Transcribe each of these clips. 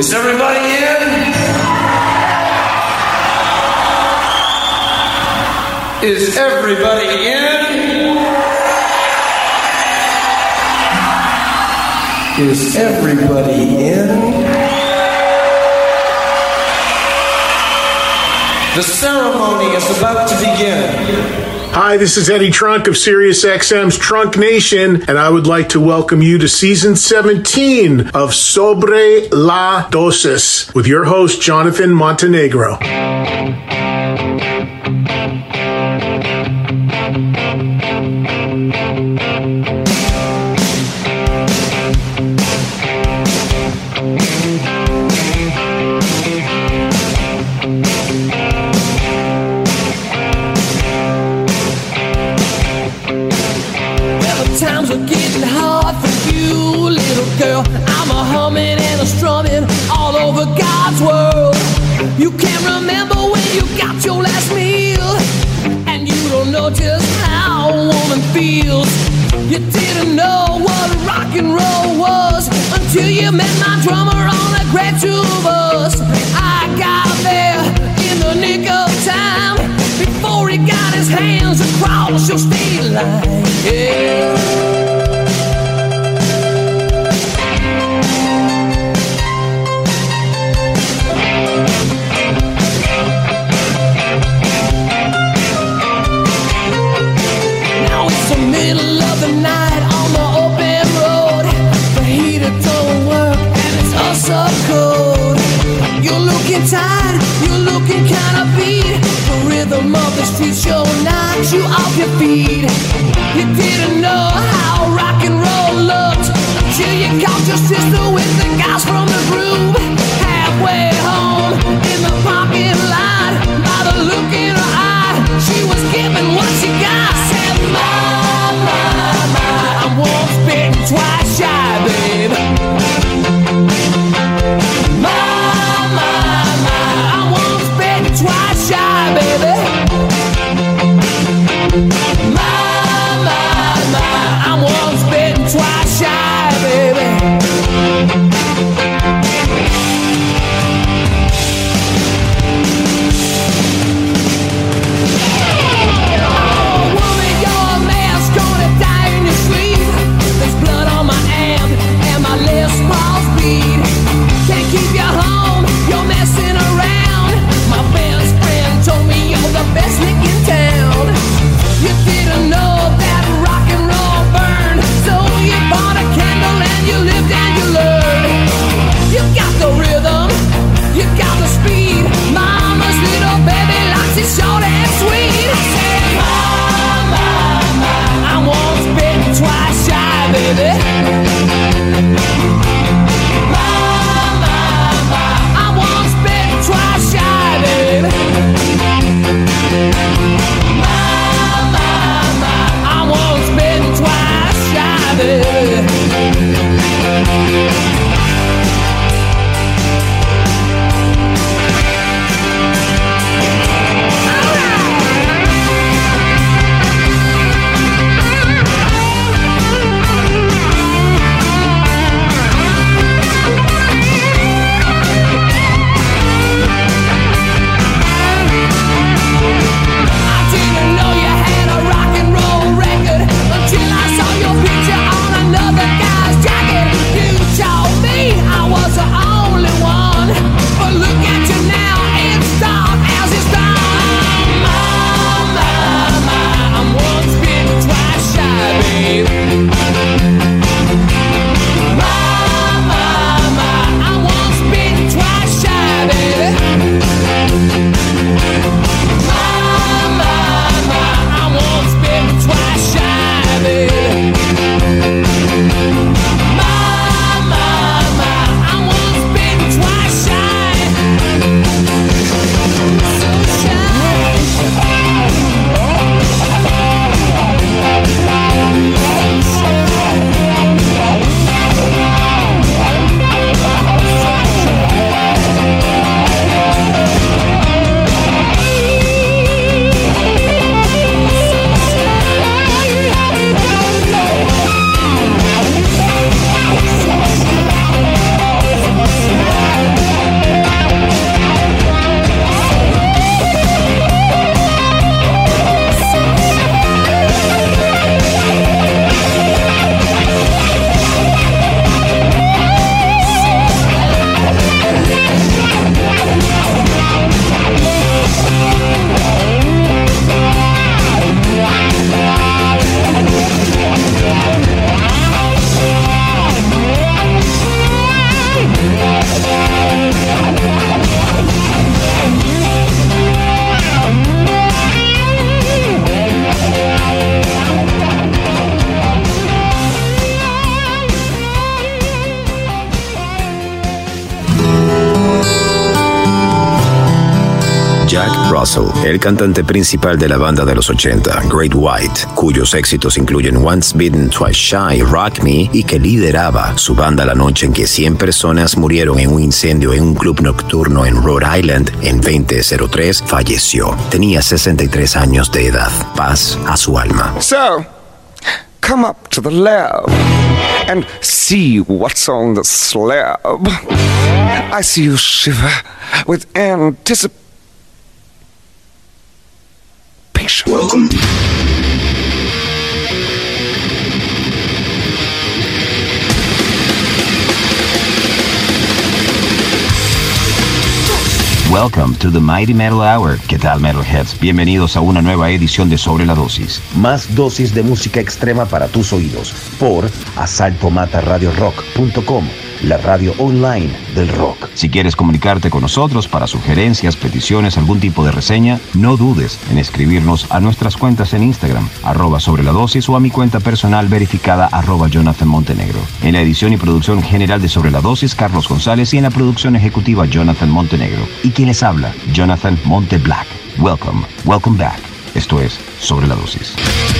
Is everybody in? Is everybody in? Is everybody in? The ceremony is about to begin. Hi, this is Eddie Trunk of SiriusXM's Trunk Nation, and I would like to welcome you to Season 17 of Sobre la Dosis with your host, Jonathan Montenegro. Times are getting hard for you, little girl. I'm a humming and a strumming all over God's world. You can't remember when you got your last meal, and you don't know just how a woman feels. You didn't know what rock and roll was until you met my drummer on a great tour bus. I got there in the nick of time before he got his hands across your state line. Yeah. Middle of the night on the open road, the heater don't work and it's us up cold. You're looking tired, you're looking kinda beat. The rhythm of the street show knocks you off your feet. You didn't know how rock and roll looked until you caught your sister with the guys from the groove. Halfway home in the parking lot, by the look in her eye, she was giving what she got. Said, I'm once bitten, twice shy, babe. I'm once bitten, twice shy, baby. I'm once bitten, twice shy, baby. Keep you home, you're messing around. My best friend told me you're the best lick in town. You didn't know that rock and roll burned, so you bought a candle and you lived and you learned. You got the rhythm, you got the speed. Mama's little baby likes it short and sweet. I said, I'm once bitten, twice shy, baby. Jack Russell, el cantante principal de la banda de los 80, Great White, cuyos éxitos incluyen Once Bitten, Twice Shy, Rock Me, y que lideraba su banda la noche en que 100 personas murieron en un incendio en un club nocturno en Rhode Island en 2003, falleció. Tenía 63 años de edad. Paz a su alma. So, come up to the lab and see what's on the slab. I see you shiver with anticipation. Welcome. Welcome to the Mighty Metal Hour. ¿Qué tal, Metalheads? Bienvenidos a una nueva edición de Sobre la Dosis. Más dosis de música extrema para tus oídos por asaltomataradiorock.com, la radio online del rock. Si quieres comunicarte con nosotros para sugerencias, peticiones, algún tipo de reseña, no dudes en escribirnos a nuestras cuentas en Instagram, @sobreladosis, o a mi cuenta personal verificada, @Jonathan Montenegro. En la edición y producción general de Sobre la Dosis, Carlos González, y en la producción ejecutiva, Jonathan Montenegro. Y quien les habla, Jonathan Monte Black. Welcome back. Esto es Sobre la Dosis.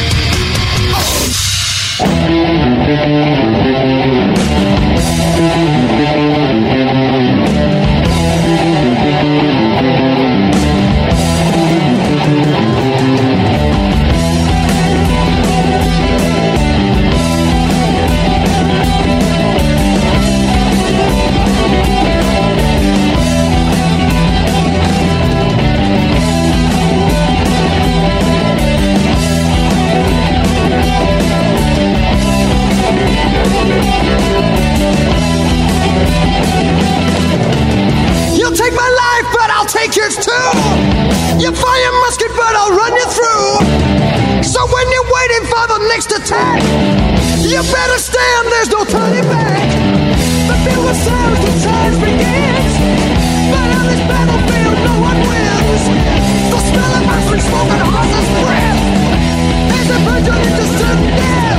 Take yours too. You fire musket, but I'll run you through. So when you're waiting for the next attack, you better stand, there's no turning back. The feel the sound, the charge begins. But on this battlefield, no one wins. The smell of ice, smoke, and horse's breath. As they put you into certain death.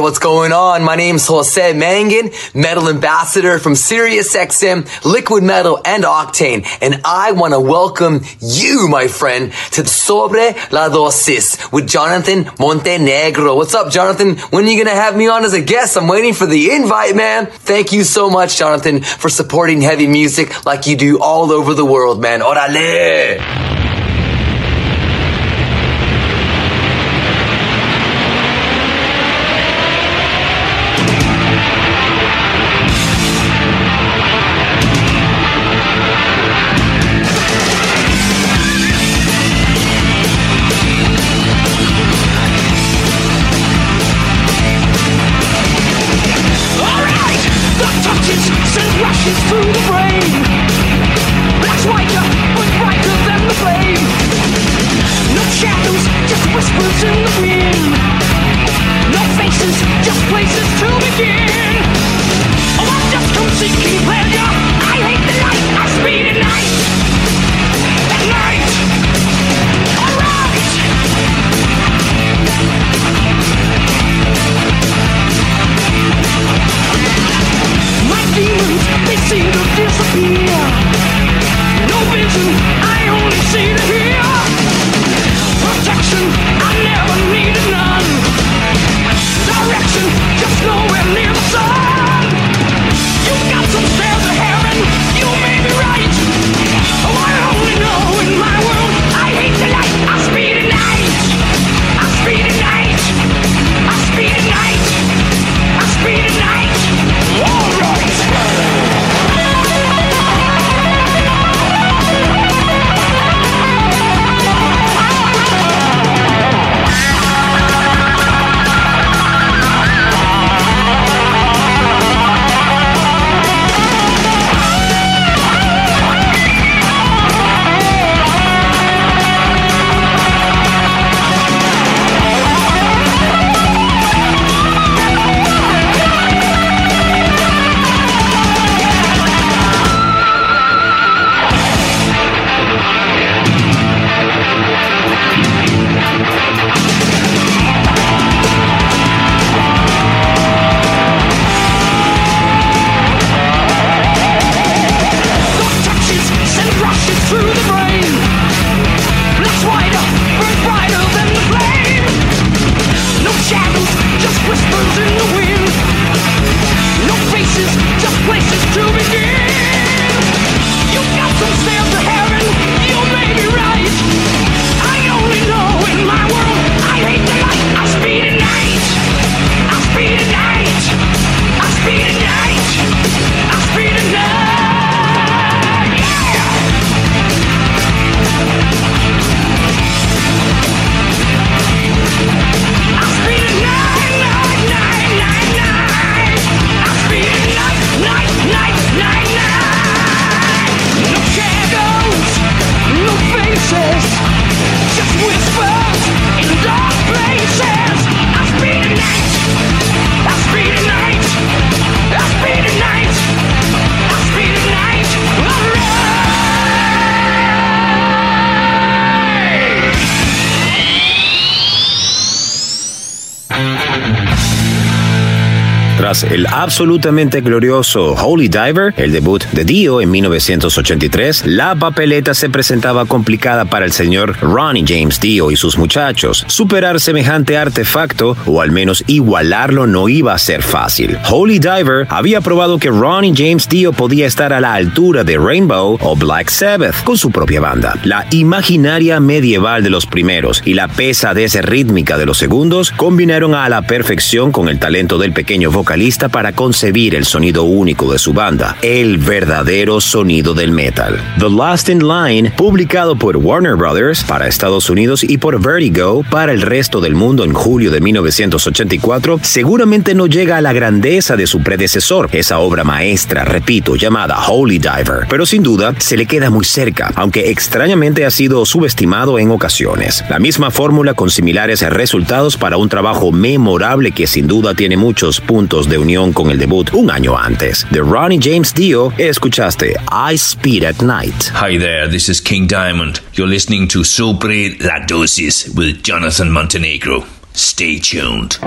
what's going on? My name's Jose Mangan, metal ambassador from SiriusXM, Liquid Metal, and Octane. And I want to welcome you, my friend, to Sobre la Dosis with Jonathan Montenegro. What's up, Jonathan? When are you going to have me on as a guest? I'm waiting for the invite, man. Thank you so much, Jonathan, for supporting heavy music like you do all over the world, man. Orale! Through the brain, that's why you're brighter than the flame. No shadows, just whispers in the wind. No faces, just places to begin. Oh, I've just come seeking pleasure. I hate the light, I speed at night. At night, alright. My demons, they seem to disappear. No vision, I only see to hear. Protection, I never needed none. Direction, just nowhere near the sun. You got some stairs to heaven, you may be right. Oh, I only know in my world, I hate the light. I speed at night. I speed at night. I speed at night. I speed at night. All right. Tras el absolutamente glorioso Holy Diver, el debut de Dio en 1983, la papeleta se presentaba complicada para el señor Ronnie James Dio y sus muchachos. Superar semejante artefacto, o al menos igualarlo, no iba a ser fácil. Holy Diver había probado que Ronnie James Dio podía estar a la altura de Rainbow o Black Sabbath con su propia banda. La imaginaria medieval de los primeros y la pesadez rítmica de los segundos combinaron a la perfección con el talento del pequeño vocalista para concebir el sonido único de su banda, el verdadero sonido del metal. The Last in Line, publicado por Warner Brothers para Estados Unidos y por Vertigo para el resto del mundo en julio de 1984, seguramente no llega a la grandeza de su predecesor, esa obra maestra, repito, llamada Holy Diver, pero sin duda se le queda muy cerca, aunque extrañamente ha sido subestimado en ocasiones. La misma fórmula con similares resultados para un trabajo memorable que sin duda tiene muchos puntos de unión con el debut un año antes. De Ronnie James Dio, escuchaste I Speed at Night. Hi there, this is King Diamond. You're listening to Sobre la Dosis with Jonathan Montenegro. Stay tuned.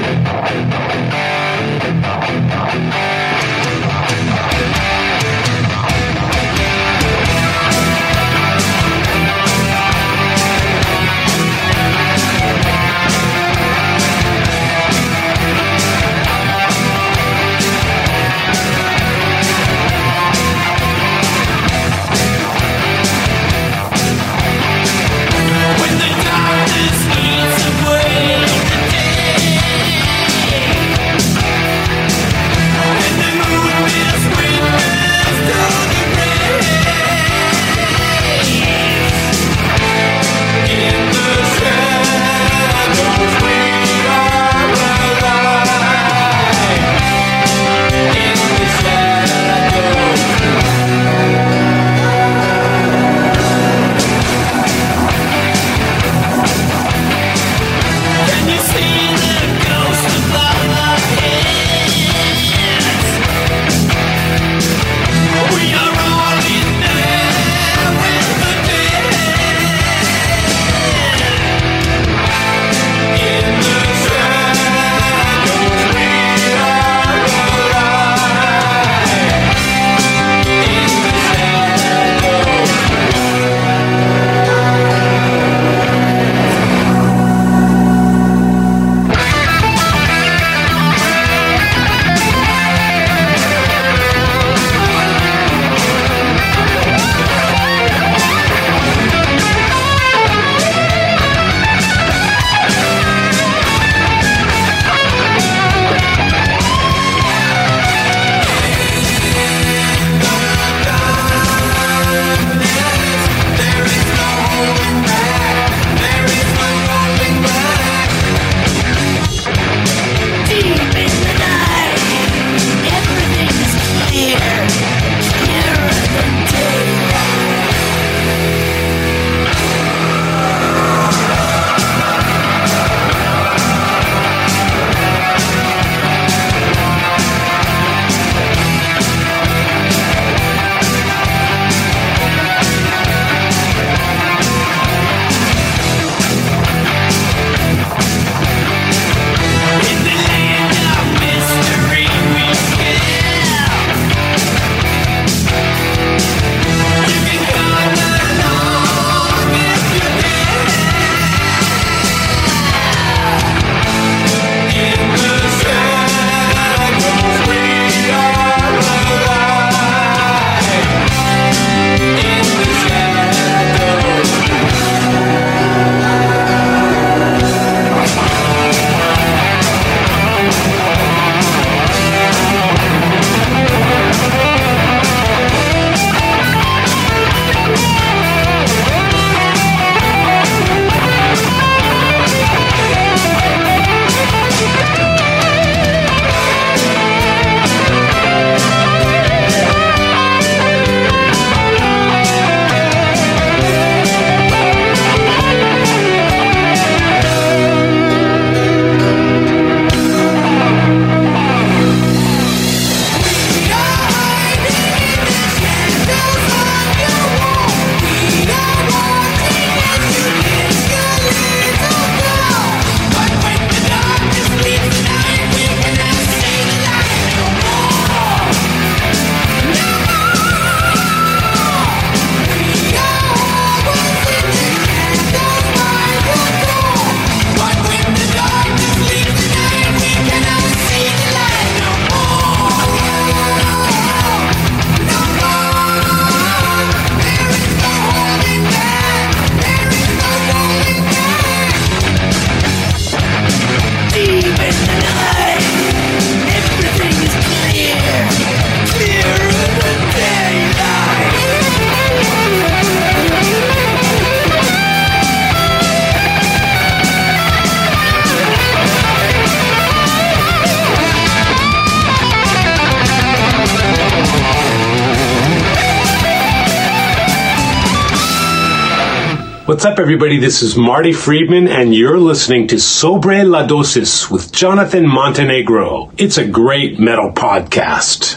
What's up, everybody? This is Marty Friedman, and you're listening to Sobre la Dosis with Jonathan Montenegro. It's a great metal podcast.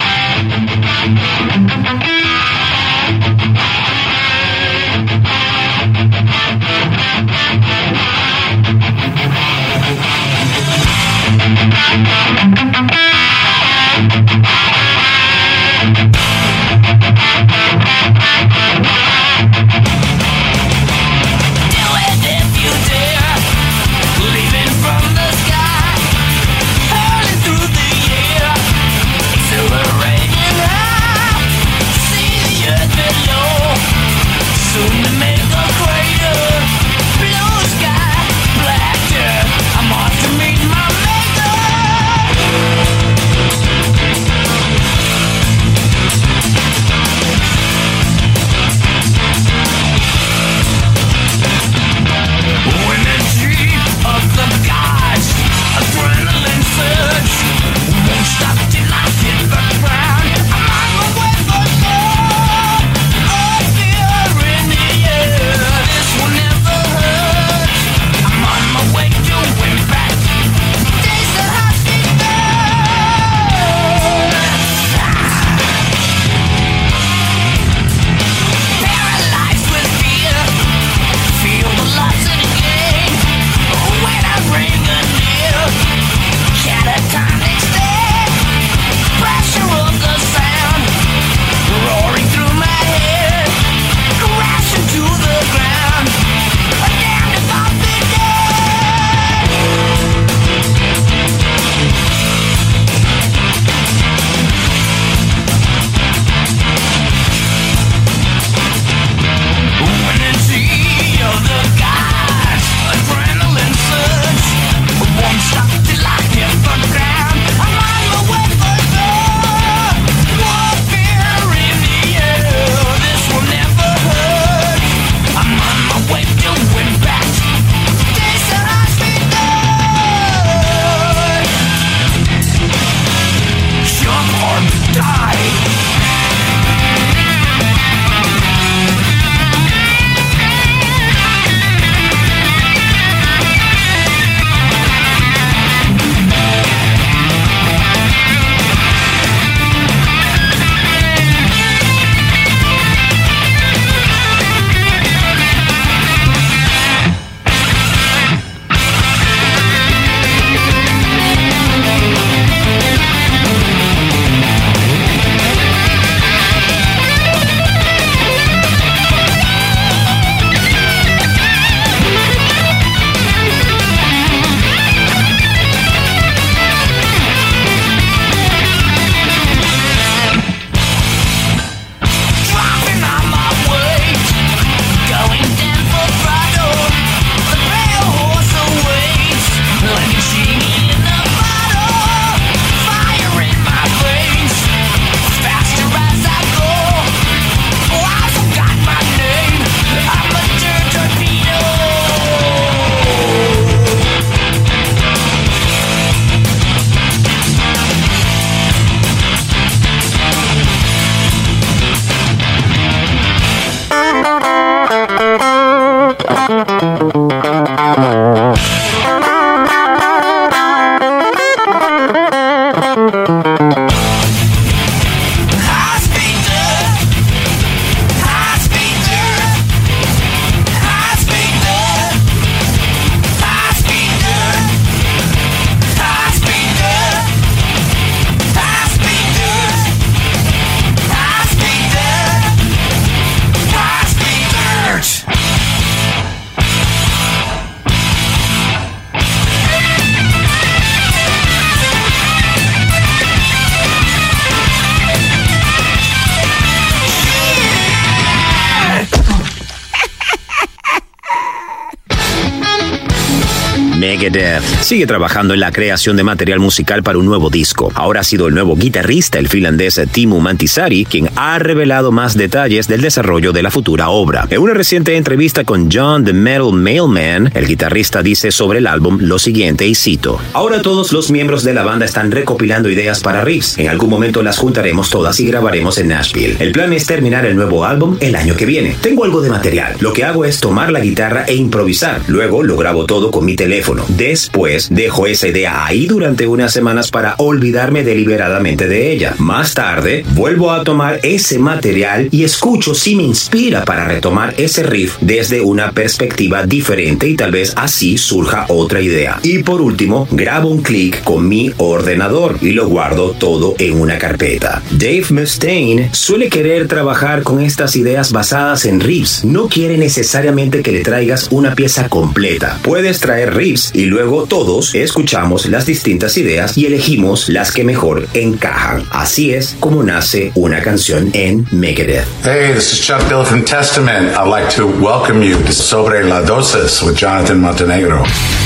Megadeth sigue trabajando en la creación de material musical para un nuevo disco. Ahora ha sido el nuevo guitarrista, el finlandés Timo Mantisari, quien ha revelado más detalles del desarrollo de la futura obra. En una reciente entrevista con John the Metal Mailman, el guitarrista dice sobre el álbum lo siguiente, y cito: "Ahora todos los miembros de la banda están recopilando ideas para riffs. En algún momento las juntaremos todas y grabaremos en Nashville. El plan es terminar el nuevo álbum el año que viene. Tengo algo de material. Lo que hago es tomar la guitarra e improvisar. Luego lo grabo todo con mi teléfono. Después dejo esa idea ahí durante unas semanas para olvidarme deliberadamente de ella. Más tarde vuelvo a tomar ese material y escucho si me inspira para retomar ese riff desde una perspectiva diferente y tal vez así surja otra idea. Y por último, grabo un clic con mi ordenador y lo guardo todo en una carpeta". Dave Mustaine suele querer trabajar con estas ideas basadas en riffs. No quiere necesariamente que le traigas una pieza completa. Puedes traer riffs y luego todos escuchamos las distintas ideas y elegimos las que mejor encajan. Así es como nace una canción en Megadeth. Hey, this is Chuck Bill from Testament. I'd like to welcome you to Sobre la Dosis with Jonathan Montenegro.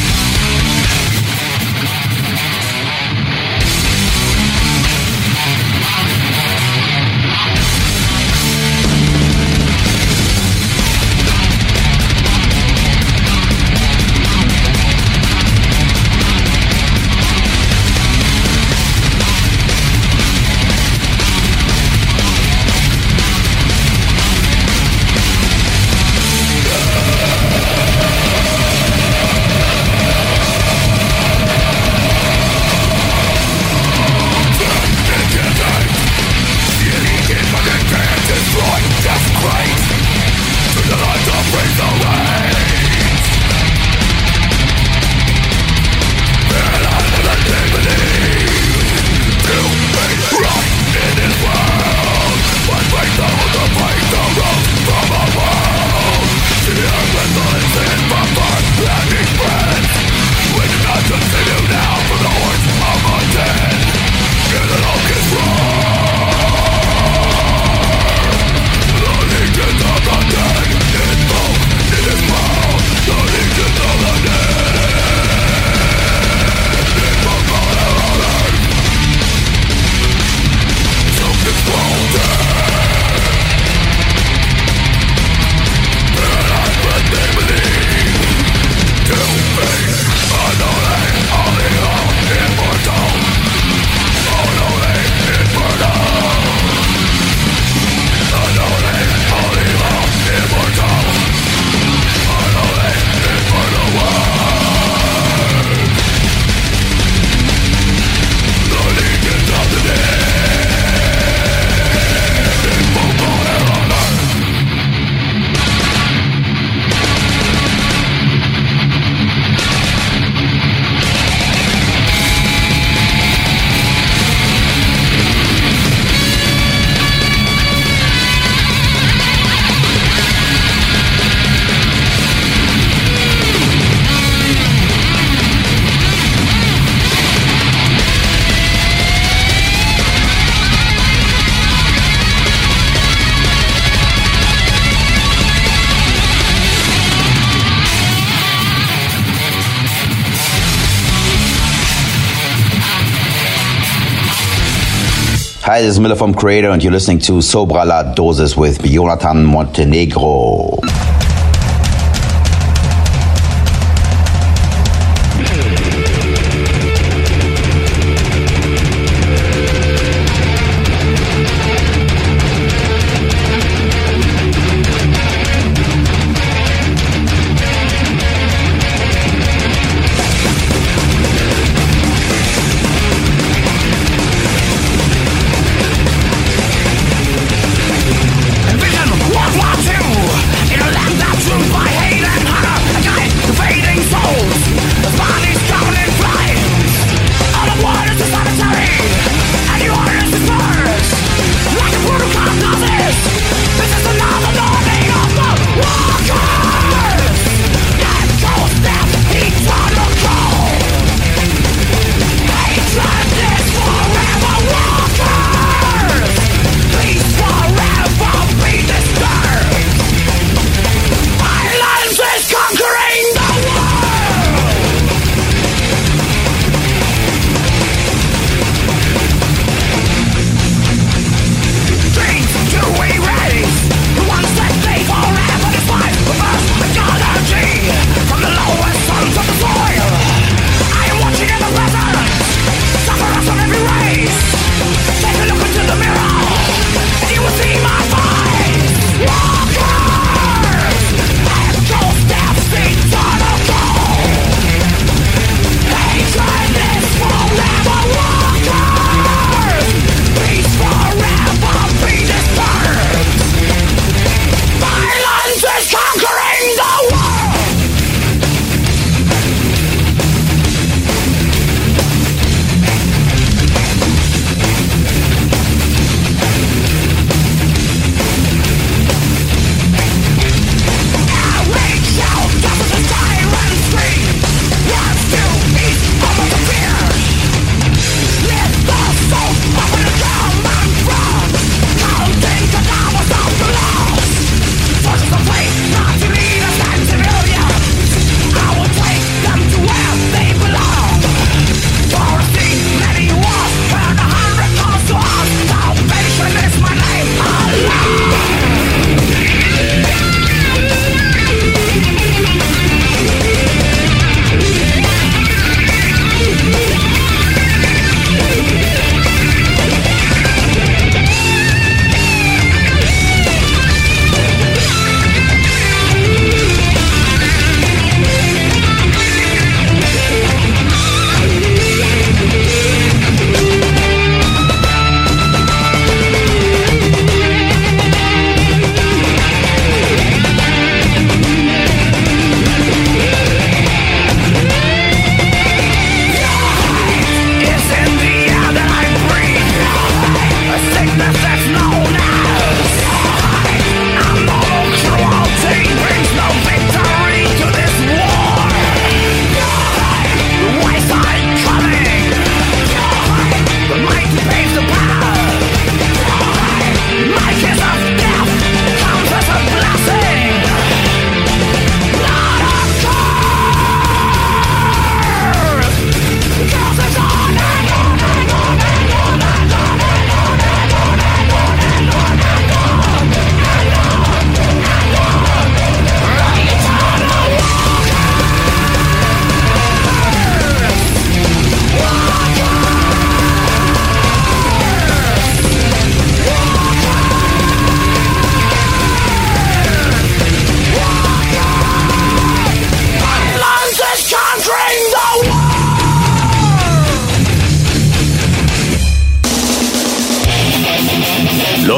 Hi, this is Miller from Creator, and you're listening to Sobre la Dosis with Jonathan Montenegro.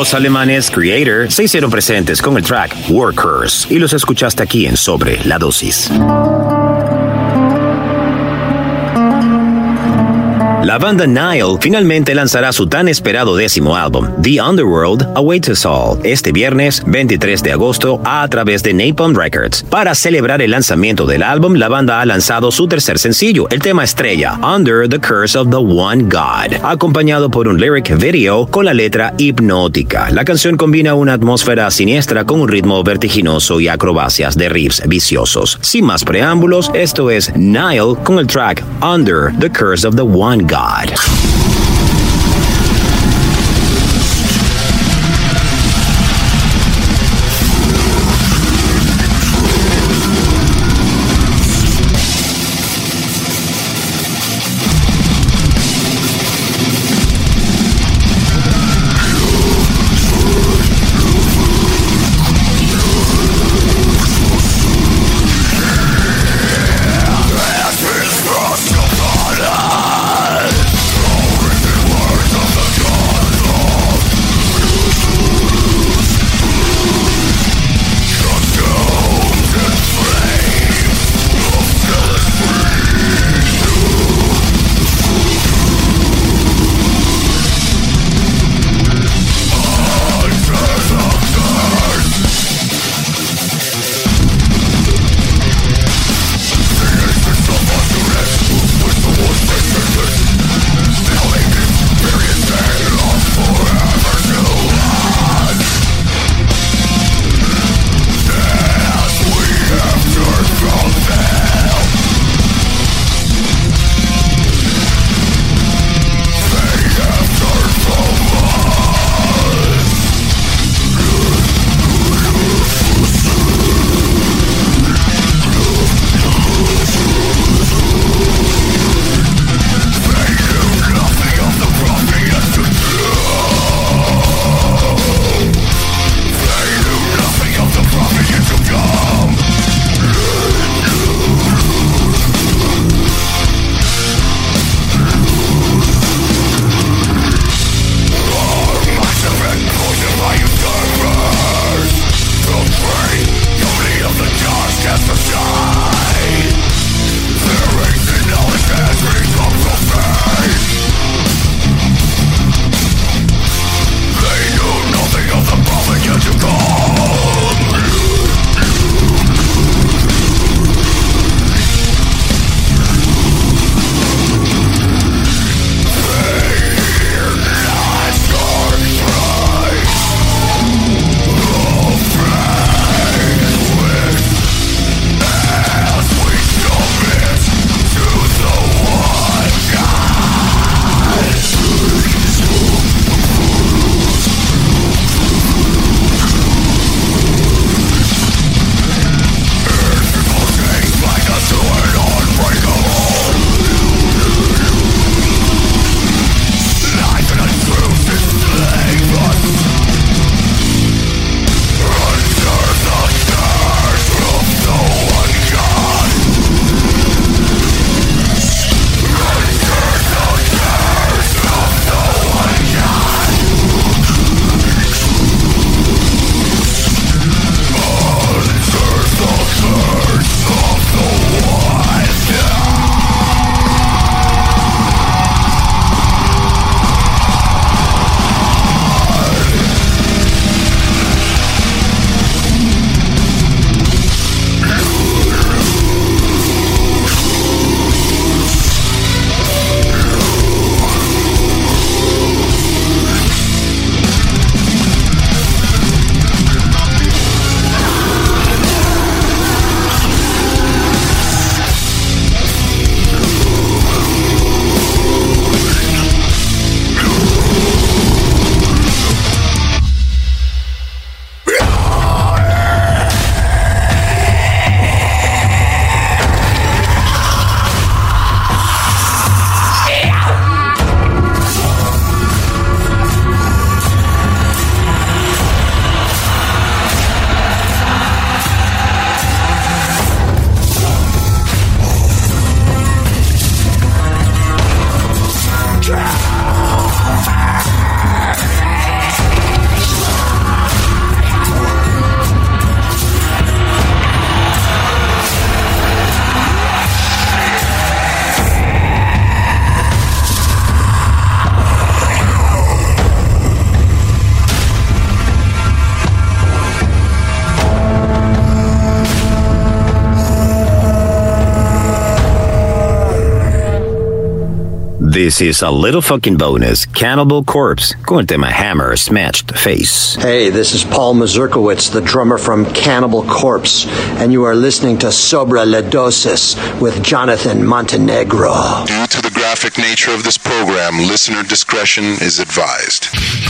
Los alemanes Creator se hicieron presentes con el track Workers y los escuchaste aquí en Sobre la Dosis. La banda Nile finalmente lanzará su tan esperado 10º álbum, The Underworld Awaits Us All, este viernes 23 de agosto a través de Napalm Records. Para celebrar el lanzamiento del álbum, la banda ha lanzado su tercer sencillo, el tema estrella, Under the Curse of the One God, acompañado por un lyric video con la letra hipnótica. La canción combina una atmósfera siniestra con un ritmo vertiginoso y acrobacias de riffs viciosos. Sin más preámbulos, esto es Nile con el track Under the Curse of the One God. This is a little fucking bonus, Cannibal Corpse, con el tema Hammer Smashed Face. Hey, this is Paul Mazurkowitz, the drummer from Cannibal Corpse, and you are listening to Sobre la Dosis with Jonathan Montenegro. Due to the graphic nature of this program, listener discretion is advised.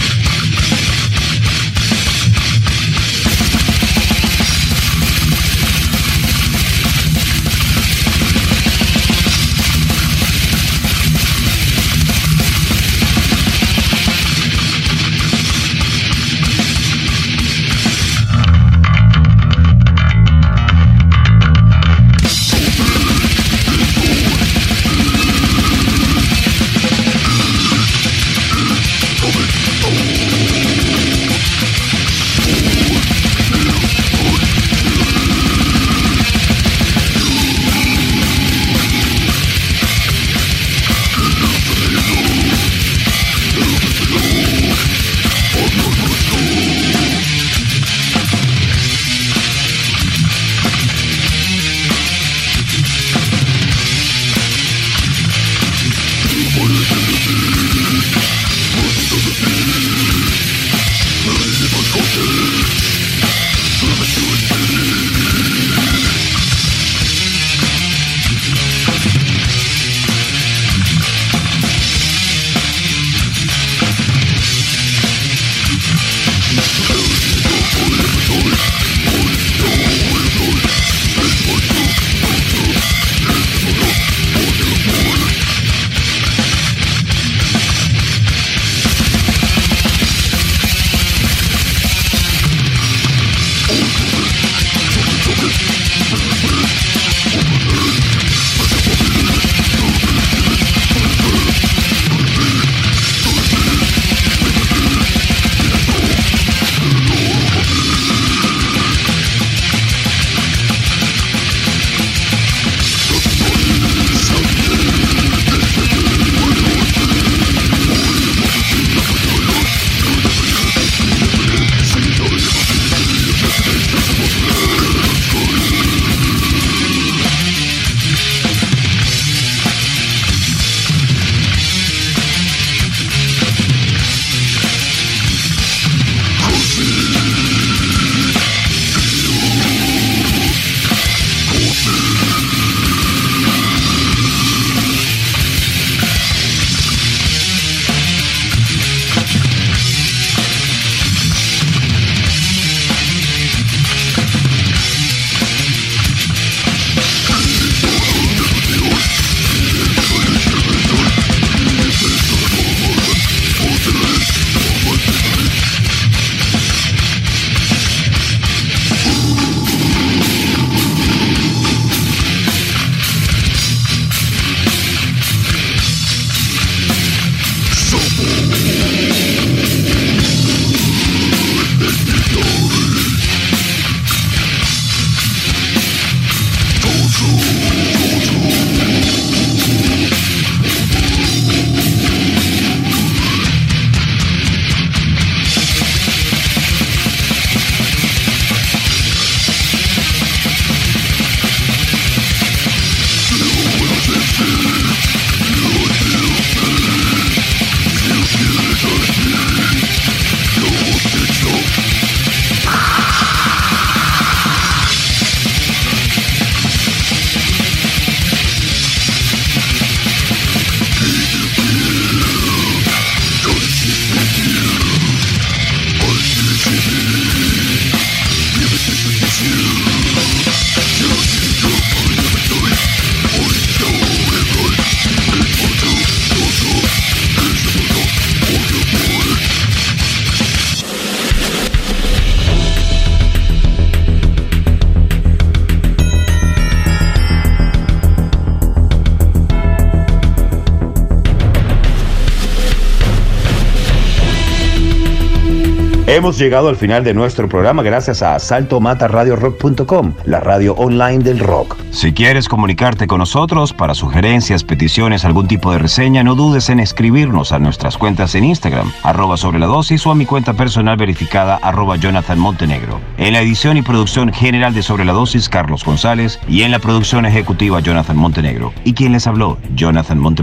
Hemos llegado al final de nuestro programa gracias a saltomataradiorock.com, la radio online del rock. Si quieres comunicarte con nosotros para sugerencias, peticiones, algún tipo de reseña, no dudes en escribirnos a nuestras cuentas en Instagram, @sobreladosis, o a mi cuenta personal verificada, @Jonathan Montenegro. En la edición y producción general de Sobre la Dosis, Carlos González, y en la producción ejecutiva, Jonathan Montenegro. Y quien les habló, Jonathan Monteblack.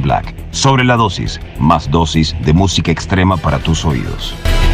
Sobre la dosis, más dosis de música extrema para tus oídos.